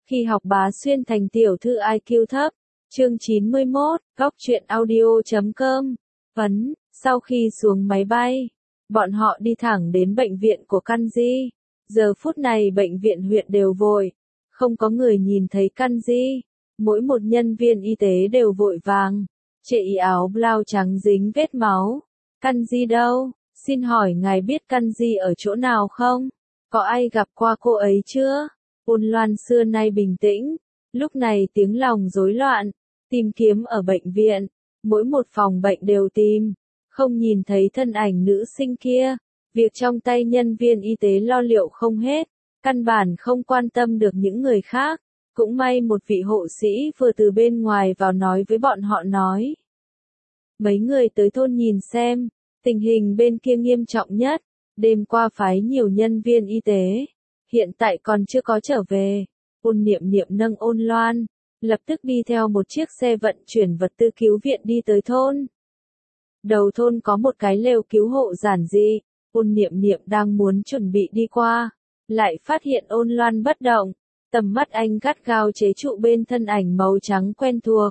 Khi học bá xuyên thành tiểu thư IQ thấp. Chương 91, góc truyện audio.com. Vấn, sau khi xuống máy bay, bọn họ đi thẳng đến bệnh viện của Kanji. Giờ phút này bệnh viện huyện đều vội, không có người nhìn thấy Kanji. Mỗi một nhân viên y tế đều vội vàng, chệ y áo blau trắng dính vết máu. Kanji đâu? Xin hỏi ngài biết Kanji ở chỗ nào không? Có ai gặp qua cô ấy chưa? Ôn Loan xưa nay bình tĩnh, lúc này tiếng lòng rối loạn, tìm kiếm ở bệnh viện, mỗi một phòng bệnh đều tìm, không nhìn thấy thân ảnh nữ sinh kia. Việc trong tay nhân viên y tế lo liệu không hết, căn bản không quan tâm được những người khác. Cũng may một vị hộ sĩ vừa từ bên ngoài vào nói với bọn họ nói. Mấy người tới thôn nhìn xem, tình hình bên kia nghiêm trọng nhất, đêm qua phái nhiều nhân viên y tế, hiện tại còn chưa có trở về. Ôn Niệm Niệm nâng Ôn Loan, lập tức đi theo một chiếc xe vận chuyển vật tư cứu viện đi tới thôn. Đầu thôn có một cái lều cứu hộ giản dị, Ôn Niệm Niệm đang muốn chuẩn bị đi qua, lại phát hiện Ôn Loan bất động, tầm mắt anh gắt gao chế trụ bên thân ảnh màu trắng quen thuộc.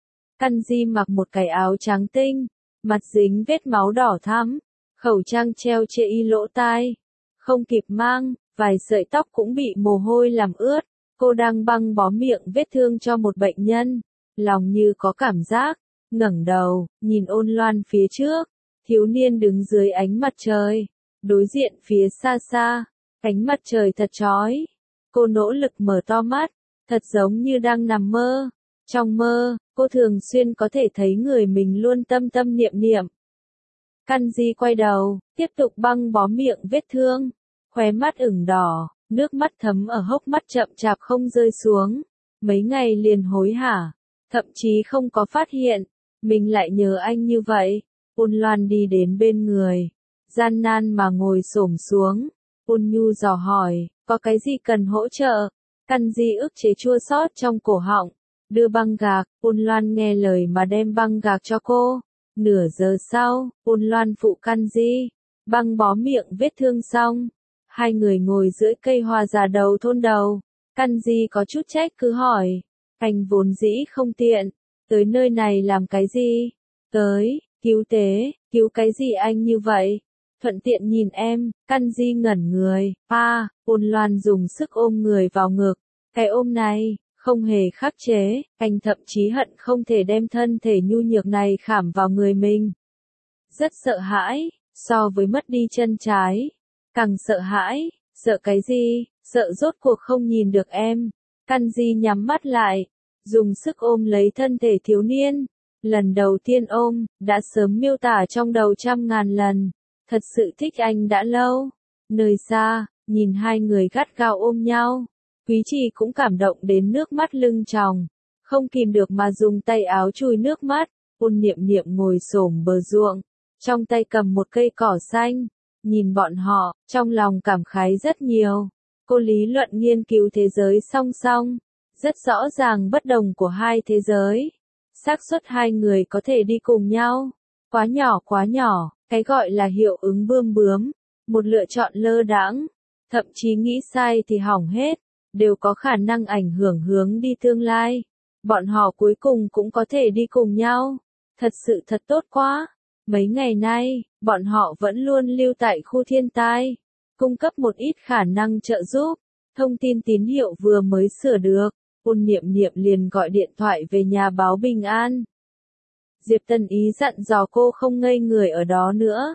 Kanji mặc một cái áo trắng tinh, mặt dính vết máu đỏ thắm, khẩu trang treo chệ y lỗ tai, không kịp mang, vài sợi tóc cũng bị mồ hôi làm ướt. Cô đang băng bó miệng vết thương cho một bệnh nhân, lòng như có cảm giác, ngẩng đầu, nhìn Ôn Loan phía trước, thiếu niên đứng dưới ánh mặt trời, đối diện phía xa xa, ánh mặt trời thật chói. Cô nỗ lực mở to mắt, thật giống như đang nằm mơ. Trong mơ, cô thường xuyên có thể thấy người mình luôn tâm tâm niệm niệm. Kanji quay đầu, tiếp tục băng bó miệng vết thương, khóe mắt ửng đỏ, nước mắt thấm ở hốc mắt chậm chạp không rơi xuống. Mấy ngày liền hối hả, thậm chí không có phát hiện, mình lại nhớ anh như vậy. Ôn Loan đi đến bên người, gian nan mà ngồi xổm xuống. Ôn Nhu dò hỏi, có cái gì cần hỗ trợ? Kanji ức chế chua xót trong cổ họng, đưa băng gạc. Ôn Loan nghe lời mà đem băng gạc cho cô. Nửa giờ sau, Ôn Loan phụ Kanji băng bó miệng vết thương xong. Hai người ngồi dưới cây hoa già đầu thôn đầu. Kanji có chút trách cứ hỏi, anh vốn dĩ không tiện, tới nơi này làm cái gì? Tới, cứu tế, cứu cái gì anh như vậy? Thuận tiện nhìn em. Kanji ngẩn người, Ôn Loan dùng sức ôm người vào ngực. Cái ôm này, không hề khắc chế, anh thậm chí hận không thể đem thân thể nhu nhược này khảm vào người mình. Rất sợ hãi, so với mất đi chân trái. Càng sợ hãi, sợ cái gì? Sợ rốt cuộc không nhìn được em. Kanji nhắm mắt lại, dùng sức ôm lấy thân thể thiếu niên. Lần đầu tiên ôm, đã sớm miêu tả trong đầu trăm ngàn lần. Thật sự thích anh đã lâu. Nơi xa, nhìn hai người gắt gao ôm nhau, Quý Trì cũng cảm động đến nước mắt lưng tròng, không kìm được mà dùng tay áo chùi nước mắt. Ôn Niệm Niệm ngồi xổm bờ ruộng, trong tay cầm một cây cỏ xanh, nhìn bọn họ, trong lòng cảm khái rất nhiều. Cô lý luận nghiên cứu thế giới song song, rất rõ ràng bất đồng của hai thế giới. Xác suất hai người có thể đi cùng nhau, quá nhỏ, cái gọi là hiệu ứng bươm bướm, một lựa chọn lơ đãng, thậm chí nghĩ sai thì hỏng hết, đều có khả năng ảnh hưởng hướng đi tương lai. Bọn họ cuối cùng cũng có thể đi cùng nhau, thật sự thật tốt quá. Mấy ngày nay, bọn họ vẫn luôn lưu tại khu thiên tai, cung cấp một ít khả năng trợ giúp. Thông tin tín hiệu vừa mới sửa được, Ôn Niệm Niệm liền gọi điện thoại về nhà báo bình an. Diệp Tân Ý dặn dò cô không ngây người ở đó nữa.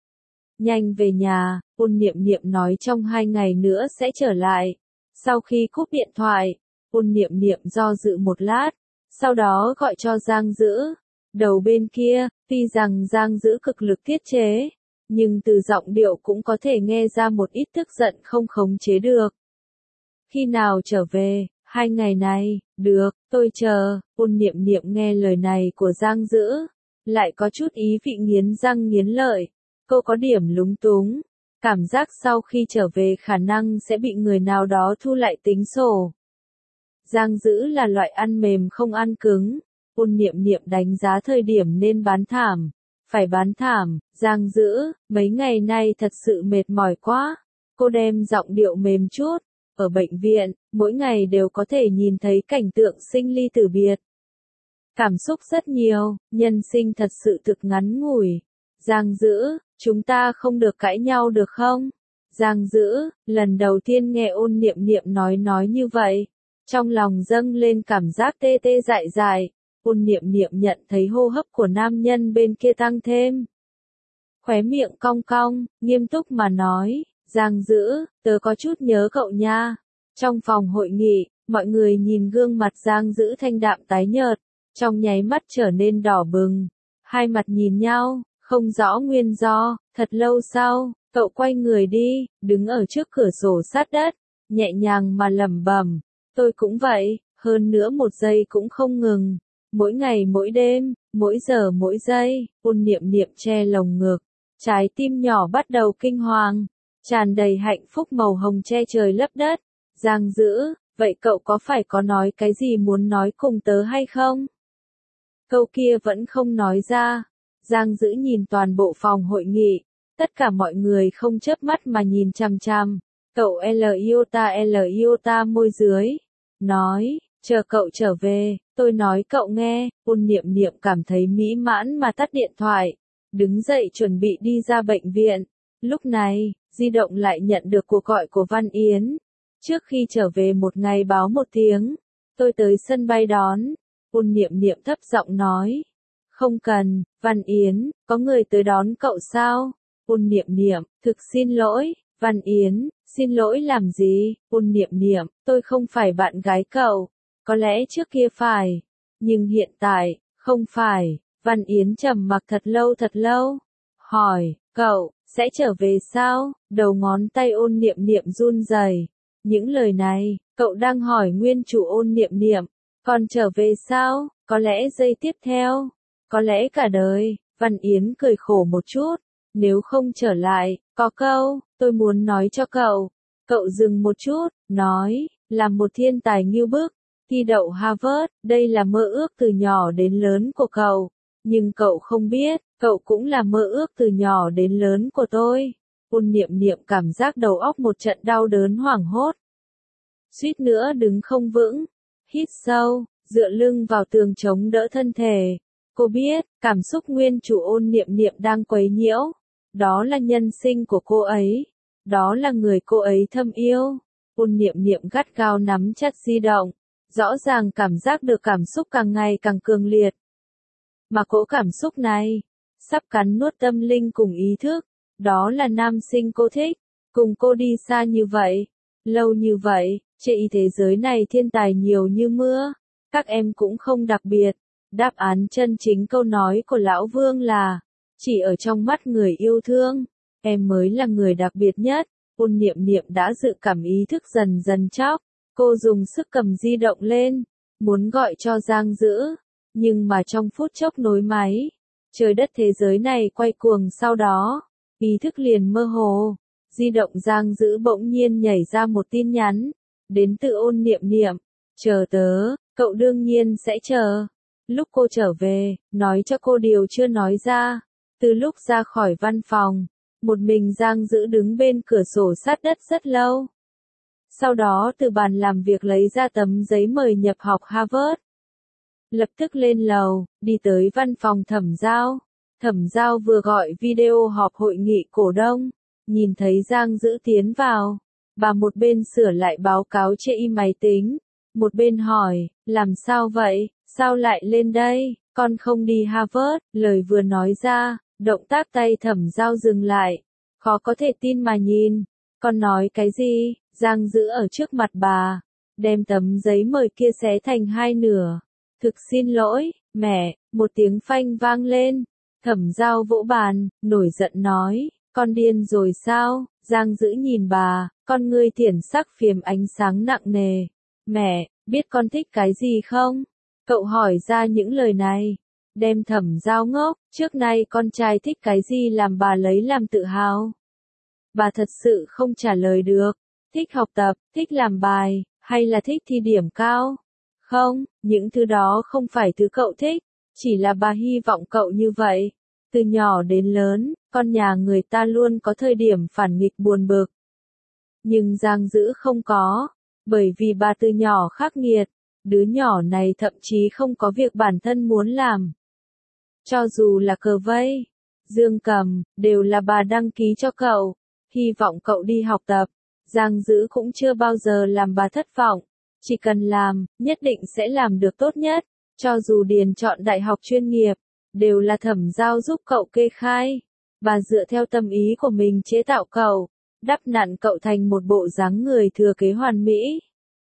Nhanh về nhà, Ôn Niệm Niệm nói trong 2 ngày nữa sẽ trở lại. Sau khi cúp điện thoại, Ôn Niệm Niệm do dự một lát, sau đó gọi cho Giang Dữ. Đầu bên kia, tuy rằng Giang Dữ cực lực tiết chế, nhưng từ giọng điệu cũng có thể nghe ra một ít tức giận không khống chế được. Khi nào trở về? 2 ngày này, được, tôi chờ. Ôn Niệm Niệm nghe lời này của Giang Dữ, lại có chút ý vị nghiến răng nghiến lợi. Cô có điểm lúng túng, cảm giác sau khi trở về khả năng sẽ bị người nào đó thu lại tính sổ. Giang Dữ là loại ăn mềm không ăn cứng. Ôn Niệm Niệm đánh giá thời điểm nên bán thảm, phải bán thảm. Giang Dữ, mấy ngày nay thật sự mệt mỏi quá. Cô đem giọng điệu mềm chút. Ở bệnh viện, mỗi ngày đều có thể nhìn thấy cảnh tượng sinh ly tử biệt. Cảm xúc rất nhiều, nhân sinh thật sự thực ngắn ngủi. Giang Dữ, chúng ta không được cãi nhau được không? Giang Dữ, lần đầu tiên nghe Ôn Niệm Niệm nói như vậy. Trong lòng dâng lên cảm giác tê tê dại dại. Ôn Niệm Niệm nhận thấy hô hấp của nam nhân bên kia tăng thêm. Khóe miệng cong cong, nghiêm túc mà nói, Giang Dữ, tớ có chút nhớ cậu nha. Trong phòng hội nghị, mọi người nhìn gương mặt Giang Dữ thanh đạm tái nhợt, trong nháy mắt trở nên đỏ bừng. Hai mặt nhìn nhau, không rõ nguyên do, thật lâu sau, cậu quay người đi, đứng ở trước cửa sổ sát đất, nhẹ nhàng mà lẩm bẩm, tôi cũng vậy, hơn nữa một giây cũng không ngừng. Mỗi ngày mỗi đêm, mỗi giờ mỗi giây, Ôn Niệm Niệm che lồng ngực, trái tim nhỏ bắt đầu kinh hoàng, tràn đầy hạnh phúc màu hồng che trời lấp đất. Giang Dữ, vậy cậu có phải có nói cái gì muốn nói cùng tớ hay không? Câu kia vẫn không nói ra. Giang Dữ nhìn toàn bộ phòng hội nghị, tất cả mọi người không chớp mắt mà nhìn chằm chằm. Cậu L yêu ta môi dưới, nói, chờ cậu trở về, tôi nói cậu nghe. Ôn Niệm Niệm cảm thấy mỹ mãn mà tắt điện thoại, đứng dậy chuẩn bị đi ra bệnh viện. Lúc này, di động lại nhận được cuộc gọi của Văn Yến. Trước khi trở về một ngày báo một tiếng, tôi tới sân bay đón. Ôn Niệm Niệm thấp giọng nói, không cần, Văn Yến, có người tới đón cậu sao? Ôn Niệm Niệm, thực xin lỗi. Văn Yến, xin lỗi làm gì? Ôn Niệm Niệm, tôi không phải bạn gái cậu. Có lẽ trước kia phải, nhưng hiện tại, không phải. Văn Yến trầm mặc thật lâu, hỏi, cậu, sẽ trở về sao? Đầu ngón tay Ôn Niệm Niệm run rẩy. Những lời này, cậu đang hỏi nguyên chủ Ôn Niệm Niệm, còn trở về sao? Có lẽ giây tiếp theo, có lẽ cả đời. Văn Yến cười khổ một chút, nếu không trở lại, có câu, tôi muốn nói cho cậu. Cậu dừng một chút, nói, là một thiên tài nghiêu bức, thi đậu Harvard, đây là mơ ước từ nhỏ đến lớn của cậu. Nhưng cậu không biết, cậu cũng là mơ ước từ nhỏ đến lớn của tôi. Ôn Niệm Niệm cảm giác đầu óc một trận đau đớn hoảng hốt. Suýt nữa đứng không vững, hít sâu, dựa lưng vào tường chống đỡ thân thể. Cô biết, cảm xúc nguyên chủ Ôn Niệm Niệm đang quấy nhiễu. Đó là nhân sinh của cô ấy. Đó là người cô ấy thâm yêu. Ôn Niệm Niệm gắt gao nắm chặt di động. Rõ ràng cảm giác được cảm xúc càng ngày càng cường liệt. Mà cỗ cảm xúc này, sắp cắn nuốt tâm linh cùng ý thức. Đó là nam sinh cô thích. Cùng cô đi xa như vậy, lâu như vậy, trên thế giới này thiên tài nhiều như mưa. Các em cũng không đặc biệt. Đáp án chân chính câu nói của Lão Vương là, chỉ ở trong mắt người yêu thương, em mới là người đặc biệt nhất. Ôn Niệm Niệm đã dự cảm ý thức dần dần chóc. Cô dùng sức cầm di động lên, muốn gọi cho Giang Dữ, nhưng mà trong phút chốc nối máy, trời đất thế giới này quay cuồng, sau đó, ý thức liền mơ hồ. Di động Giang Dữ bỗng nhiên nhảy ra một tin nhắn, đến từ Ôn Niệm Niệm, chờ tớ, cậu đương nhiên sẽ chờ. Lúc cô trở về, nói cho cô điều chưa nói ra. Từ lúc ra khỏi văn phòng, một mình Giang Dữ đứng bên cửa sổ sát đất rất lâu. Sau đó từ bàn làm việc lấy ra tấm giấy mời nhập học Harvard. Lập tức lên lầu, đi tới văn phòng Thẩm Giao. Thẩm Giao vừa gọi video họp hội nghị cổ đông, nhìn thấy Giang Dữ tiến vào. Bà một bên sửa lại báo cáo trên máy tính, một bên hỏi, làm sao vậy, sao lại lên đây, con không đi Harvard. Lời vừa nói ra, động tác tay Thẩm Giao dừng lại, khó có thể tin mà nhìn. Con nói cái gì? Giang Dữ ở trước mặt bà, đem tấm giấy mời kia xé thành hai nửa. Thực xin lỗi, mẹ. Một tiếng phanh vang lên. Thẩm Giao vỗ bàn, nổi giận nói, con điên rồi sao? Giang Dữ nhìn bà, con ngươi thiển sắc phiếm ánh sáng nặng nề. Mẹ, biết con thích cái gì không? Cậu hỏi ra những lời này, đem Thẩm Giao ngốc. Trước nay con trai thích cái gì làm bà lấy làm tự hào. Bà thật sự không trả lời được. Thích học tập, thích làm bài, hay là thích thi điểm cao? Không, những thứ đó không phải thứ cậu thích, chỉ là bà hy vọng cậu như vậy. Từ nhỏ đến lớn, con nhà người ta luôn có thời điểm phản nghịch buồn bực. Nhưng Giang Dữ không có, bởi vì bà từ nhỏ khắc nghiệt, đứa nhỏ này thậm chí không có việc bản thân muốn làm. Cho dù là cờ vây, dương cầm, đều là bà đăng ký cho cậu, hy vọng cậu đi học tập. Giang Dữ cũng chưa bao giờ làm bà thất vọng, chỉ cần làm, nhất định sẽ làm được tốt nhất, cho dù điền chọn đại học chuyên nghiệp, đều là Thẩm Giao giúp cậu kê khai. Bà dựa theo tâm ý của mình chế tạo cậu, đắp nặn cậu thành một bộ dáng người thừa kế hoàn mỹ.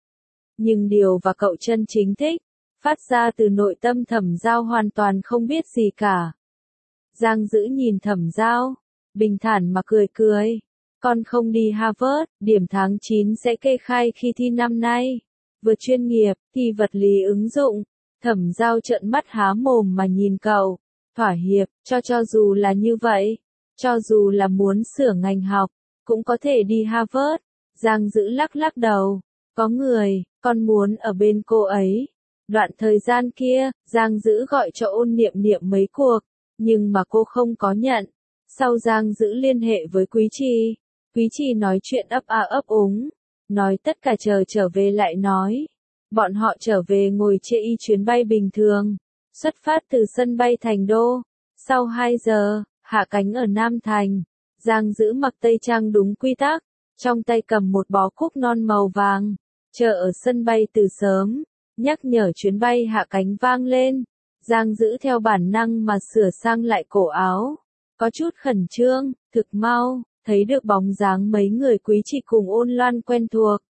Nhưng điều và cậu chân chính thích, phát ra từ nội tâm Thẩm Giao hoàn toàn không biết gì cả. Giang Dữ nhìn Thẩm Giao, bình thản mà cười cười. Con không đi Harvard, điểm tháng 9 sẽ kê khai khi thi năm nay. Vừa chuyên nghiệp, thi vật lý ứng dụng. Thẩm Giao trợn mắt há mồm mà nhìn cậu. Thỏa hiệp, cho dù là như vậy. Cho dù là muốn sửa ngành học, cũng có thể đi Harvard. Giang Dữ lắc lắc đầu. Có người, con muốn ở bên cô ấy. Đoạn thời gian kia, Giang Dữ gọi cho Ôn Niệm Niệm mấy cuộc, nhưng mà cô không có nhận. Sau Giang Dữ liên hệ với Quý Trì. Quý Trì nói chuyện ấp a ấp úng, nói tất cả chờ trở về lại nói. Bọn họ trở về ngồi chê y chuyến bay bình thường, xuất phát từ sân bay Thành Đô. Sau 2 giờ, hạ cánh ở Nam Thành. Giang Dữ mặc tây trang đúng quy tắc, trong tay cầm một bó cúc non màu vàng, chờ ở sân bay từ sớm, nhắc nhở chuyến bay hạ cánh vang lên. Giang Dữ theo bản năng mà sửa sang lại cổ áo, có chút khẩn trương, thực mau, thấy được bóng dáng mấy người Quý Trì cùng Ôn Loan quen thuộc.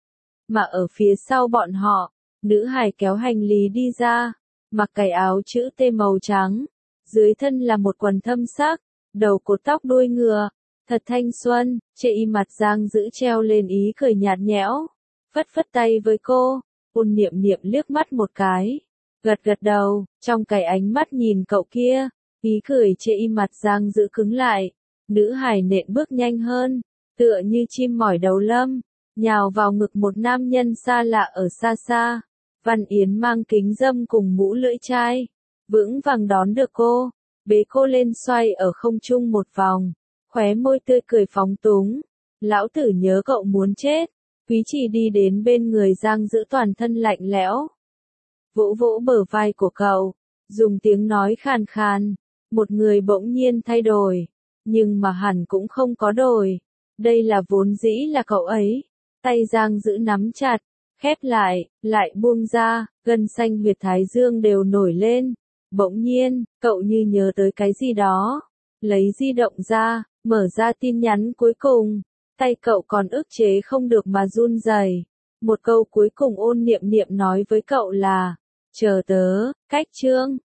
Mà ở phía sau bọn họ, nữ hài kéo hành lý đi ra, mặc cái áo chữ T màu trắng, dưới thân là một quần thâm sắc, đầu cột tóc đuôi ngựa, thật thanh xuân. Chê y mặt Giang Dữ treo lên ý cười nhạt nhẽo, phất phất tay với cô. Ôn Niệm Niệm liếc mắt một cái, gật gật đầu, trong cái ánh mắt nhìn cậu kia, ý cười chê y mặt Giang Dữ cứng lại. Nữ hài nện bước nhanh hơn, tựa như chim mỏi đầu lâm, nhào vào ngực một nam nhân xa lạ ở xa xa. Văn Yến mang kính râm cùng mũ lưỡi chai, vững vàng đón được cô, bế cô lên xoay ở không trung một vòng, khóe môi tươi cười phóng túng. Lão tử nhớ cậu muốn chết. Quý Trì đi đến bên người Giang Dữ toàn thân lạnh lẽo, vỗ vỗ bờ vai của cậu, dùng tiếng nói khàn khàn. Một người bỗng nhiên thay đổi, nhưng mà hẳn cũng không có đổi. Đây là vốn dĩ là cậu ấy. Tay Giang Dữ nắm chặt, khép lại buông ra, gân xanh huyệt thái dương đều nổi lên. Bỗng nhiên, cậu như nhớ tới cái gì đó, lấy di động ra, mở ra tin nhắn cuối cùng. Tay cậu còn ức chế không được mà run rẩy. Một câu cuối cùng Ôn Niệm Niệm nói với cậu là, chờ tớ, cách chương.